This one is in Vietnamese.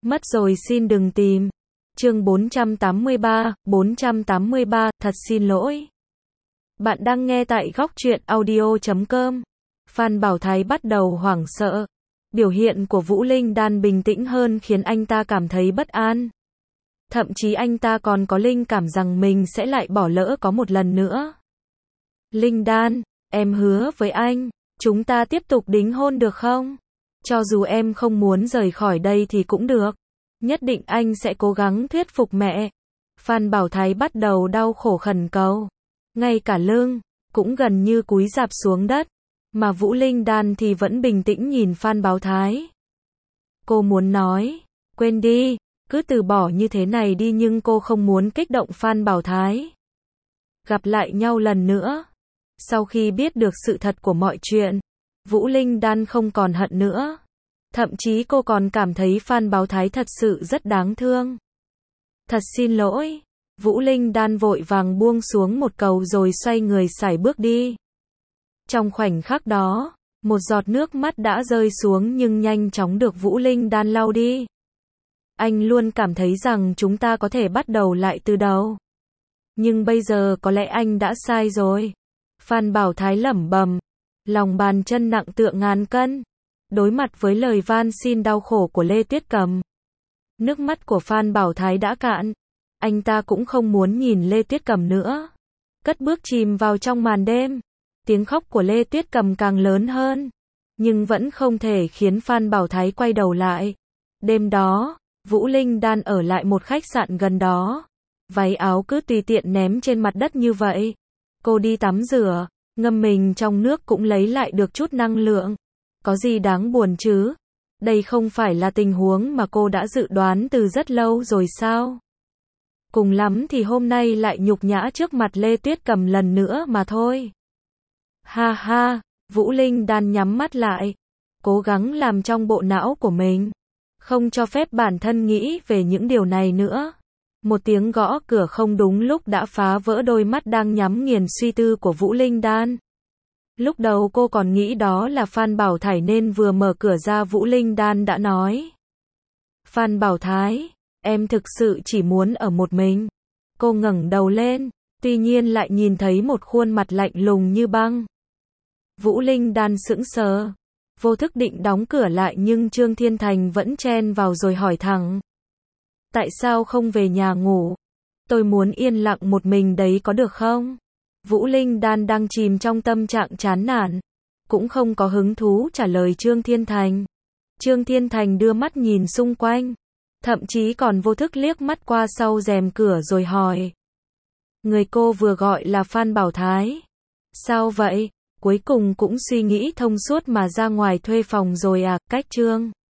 Mất rồi xin đừng tìm. Chương 483, thật xin lỗi. Bạn đang nghe tại góc truyện audio.com. Phan Bảo Thái bắt đầu hoảng sợ. Biểu hiện của Vũ Linh Đan bình tĩnh hơn khiến anh ta cảm thấy bất an. Thậm chí anh ta còn có linh cảm rằng mình sẽ lại bỏ lỡ có một lần nữa. Linh Đan, em hứa với anh, chúng ta tiếp tục đính hôn được không? Cho dù em không muốn rời khỏi đây thì cũng được. Nhất định anh sẽ cố gắng thuyết phục mẹ. Phan Bảo Thái bắt đầu đau khổ khẩn cầu. Ngay cả lưng, cũng gần như cúi rạp xuống đất. Mà Vũ Linh Đan thì vẫn bình tĩnh nhìn Phan Bảo Thái. Cô muốn nói, quên đi, cứ từ bỏ như thế này đi, nhưng cô không muốn kích động Phan Bảo Thái. Gặp lại nhau lần nữa. Sau khi biết được sự thật của mọi chuyện, Vũ Linh Đan không còn hận nữa. Thậm chí cô còn cảm thấy Phan Bảo Thái thật sự rất đáng thương. Thật xin lỗi. Vũ Linh Đan vội vàng buông xuống một câu rồi xoay người sải bước đi. Trong khoảnh khắc đó, một giọt nước mắt đã rơi xuống nhưng nhanh chóng được Vũ Linh Đan lau đi. Anh luôn cảm thấy rằng chúng ta có thể bắt đầu lại từ đầu. Nhưng bây giờ có lẽ anh đã sai rồi. Phan Bảo Thái lẩm bẩm, lòng bàn chân nặng tựa ngàn cân. Đối mặt với lời van xin đau khổ của Lê Tuyết Cầm, nước mắt của Phan Bảo Thái đã cạn. Anh ta cũng không muốn nhìn Lê Tuyết Cầm nữa. Cất bước chìm vào trong màn đêm. Tiếng khóc của Lê Tuyết Cầm càng lớn hơn, nhưng vẫn không thể khiến Phan Bảo Thái quay đầu lại. Đêm đó, Vũ Linh Đan ở lại một khách sạn gần đó. Váy áo cứ tùy tiện ném trên mặt đất như vậy. Cô đi tắm rửa, ngâm mình trong nước cũng lấy lại được chút năng lượng. Có gì đáng buồn chứ? Đây không phải là tình huống mà cô đã dự đoán từ rất lâu rồi sao? Cùng lắm thì hôm nay lại nhục nhã trước mặt Lê Tuyết Cầm lần nữa mà thôi. Ha ha, Vũ Linh Đan nhắm mắt lại, cố gắng làm trong bộ não của mình, không cho phép bản thân nghĩ về những điều này nữa. Một tiếng gõ cửa không đúng lúc đã phá vỡ đôi mắt đang nhắm nghiền suy tư của Vũ Linh Đan. Lúc đầu cô còn nghĩ đó là Phan Bảo Thái nên vừa mở cửa ra Vũ Linh Đan đã nói. Phan Bảo Thái, em thực sự chỉ muốn ở một mình. Cô ngẩng đầu lên, tuy nhiên lại nhìn thấy một khuôn mặt lạnh lùng như băng. Vũ Linh Đan sững sờ, vô thức định đóng cửa lại nhưng Trương Thiên Thành vẫn chen vào rồi hỏi thẳng. Tại sao không về nhà ngủ? Tôi muốn yên lặng một mình đấy có được không? Vũ Linh Đan đang chìm trong tâm trạng chán nản, cũng không có hứng thú trả lời Trương Thiên Thành. Trương Thiên Thành đưa mắt nhìn xung quanh, thậm chí còn vô thức liếc mắt qua sau rèm cửa rồi hỏi. Người cô vừa gọi là Phan Bảo Thái. Sao vậy? Cuối cùng cũng suy nghĩ thông suốt mà ra ngoài thuê phòng rồi à? Cách Trương